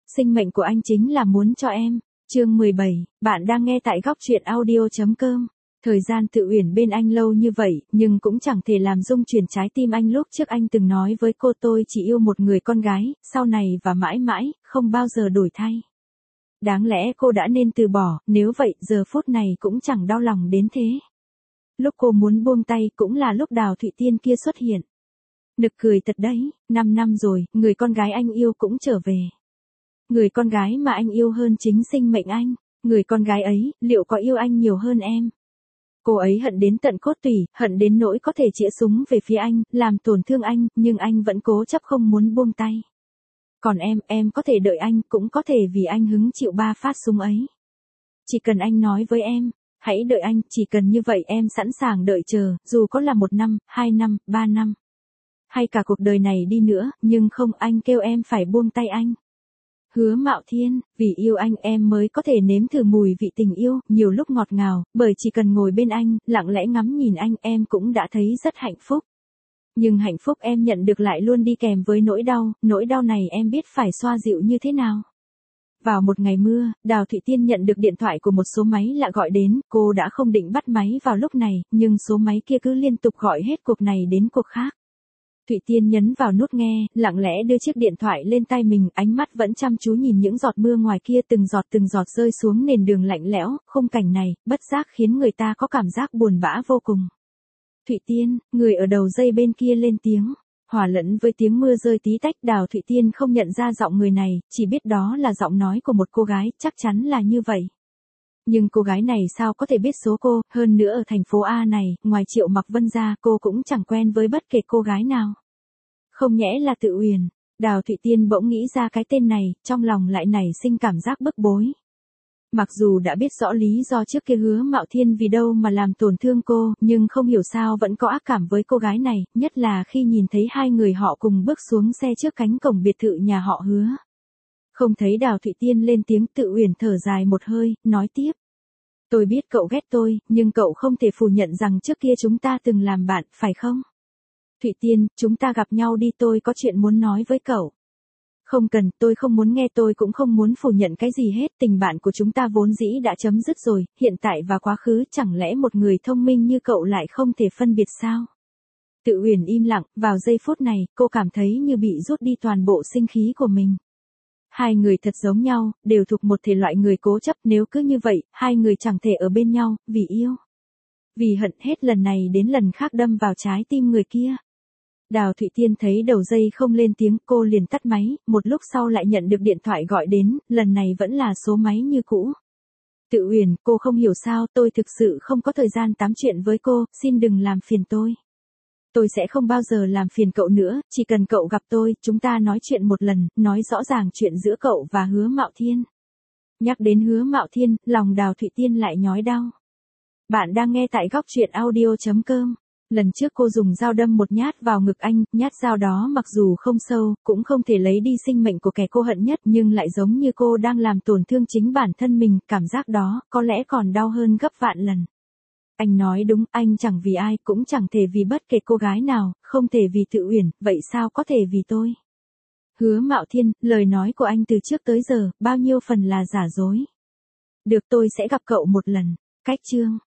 sinh mệnh của anh chính là muốn cho em. Chương 17, bạn đang nghe tại góc truyện audio.com. Thời gian Tự Uyển bên anh lâu như vậy, nhưng cũng chẳng thể làm rung chuyển trái tim anh. Lúc trước anh từng nói với cô tôi chỉ yêu một người con gái, sau này và mãi mãi, không bao giờ đổi thay. Đáng lẽ cô đã nên từ bỏ, nếu vậy giờ phút này cũng chẳng đau lòng đến thế. Lúc cô muốn buông tay cũng là lúc Đào Thụy Tiên kia xuất hiện. Nực cười thật đấy, 5 năm rồi, người con gái anh yêu cũng trở về. Người con gái mà anh yêu hơn chính sinh mệnh anh, người con gái ấy, liệu có yêu anh nhiều hơn em? Cô ấy hận đến tận cốt tủy, hận đến nỗi có thể chĩa súng về phía anh, làm tổn thương anh, nhưng anh vẫn cố chấp không muốn buông tay. Còn em có thể đợi anh, cũng có thể vì anh hứng chịu 3 phát súng ấy. Chỉ cần anh nói với em, hãy đợi anh, chỉ cần như vậy em sẵn sàng đợi chờ, dù có là 1 năm, 2 năm, 3 năm. Hay cả cuộc đời này đi nữa, nhưng không, anh kêu em phải buông tay anh. Hứa Mạo Thiên, vì yêu anh em mới có thể nếm thử mùi vị tình yêu, nhiều lúc ngọt ngào, bởi chỉ cần ngồi bên anh, lặng lẽ ngắm nhìn anh em cũng đã thấy rất hạnh phúc. Nhưng hạnh phúc em nhận được lại luôn đi kèm với nỗi đau này em biết phải xoa dịu như thế nào. Vào một ngày mưa, Đào Thụy Tiên nhận được điện thoại của một số máy lạ gọi đến, cô đã không định bắt máy vào lúc này, nhưng số máy kia cứ liên tục gọi hết cuộc này đến cuộc khác. Thụy Tiên nhấn vào nút nghe, lặng lẽ đưa chiếc điện thoại lên tay mình, ánh mắt vẫn chăm chú nhìn những giọt mưa ngoài kia từng giọt rơi xuống nền đường lạnh lẽo, khung cảnh này, bất giác khiến người ta có cảm giác buồn bã vô cùng. Thụy Tiên, người ở đầu dây bên kia lên tiếng, hòa lẫn với tiếng mưa rơi tí tách. Đào Thụy Tiên không nhận ra giọng người này, chỉ biết đó là giọng nói của một cô gái, chắc chắn là như vậy. Nhưng cô gái này sao có thể biết số cô, hơn nữa ở thành phố A này, ngoài Triệu Mặc Vân ra, cô cũng chẳng quen với bất kể cô gái nào. Không nhẽ là Tự Uyển? Đào Thụy Tiên bỗng nghĩ ra cái tên này, trong lòng lại nảy sinh cảm giác bức bối. Mặc dù đã biết rõ lý do trước kia Hứa Mạo Thiên vì đâu mà làm tổn thương cô, nhưng không hiểu sao vẫn có ác cảm với cô gái này, nhất là khi nhìn thấy hai người họ cùng bước xuống xe trước cánh cổng biệt thự nhà họ Hứa. Không thấy Đào Thụy Tiên lên tiếng, Tự Uyển thở dài một hơi, nói tiếp. Tôi biết cậu ghét tôi, nhưng cậu không thể phủ nhận rằng trước kia chúng ta từng làm bạn, phải không? Thụy Tiên, chúng ta gặp nhau đi, tôi có chuyện muốn nói với cậu. Không cần, tôi không muốn nghe, tôi cũng không muốn phủ nhận cái gì hết, tình bạn của chúng ta vốn dĩ đã chấm dứt rồi, hiện tại và quá khứ, chẳng lẽ một người thông minh như cậu lại không thể phân biệt sao? Tự Uyển im lặng, vào giây phút này, cô cảm thấy như bị rút đi toàn bộ sinh khí của mình. Hai người thật giống nhau, đều thuộc một thể loại người cố chấp, nếu cứ như vậy, hai người chẳng thể ở bên nhau, vì yêu. Vì hận, hết lần này đến lần khác đâm vào trái tim người kia. Đào Thụy Tiên thấy đầu dây không lên tiếng, cô liền tắt máy, một lúc sau lại nhận được điện thoại gọi đến, lần này vẫn là số máy như cũ. Tự Uyển, cô không hiểu sao, tôi thực sự không có thời gian tám chuyện với cô, xin đừng làm phiền tôi. Tôi sẽ không bao giờ làm phiền cậu nữa, chỉ cần cậu gặp tôi, chúng ta nói chuyện một lần, nói rõ ràng chuyện giữa cậu và Hứa Mạo Thiên. Nhắc đến Hứa Mạo Thiên, lòng Đào Thụy Tiên lại nhói đau. Bạn đang nghe tại góc truyện audio.com. Lần trước cô dùng dao đâm một nhát vào ngực anh, nhát dao đó mặc dù không sâu, cũng không thể lấy đi sinh mệnh của kẻ cô hận nhất, nhưng lại giống như cô đang làm tổn thương chính bản thân mình, cảm giác đó, có lẽ còn đau hơn gấp vạn lần. Anh nói đúng, anh chẳng vì ai, cũng chẳng thể vì bất kể cô gái nào, không thể vì Tự Uyển, vậy sao có thể vì tôi? Hứa Mạo Thiên, lời nói của anh từ trước tới giờ, bao nhiêu phần là giả dối. Được, tôi sẽ gặp cậu một lần. Cách chương.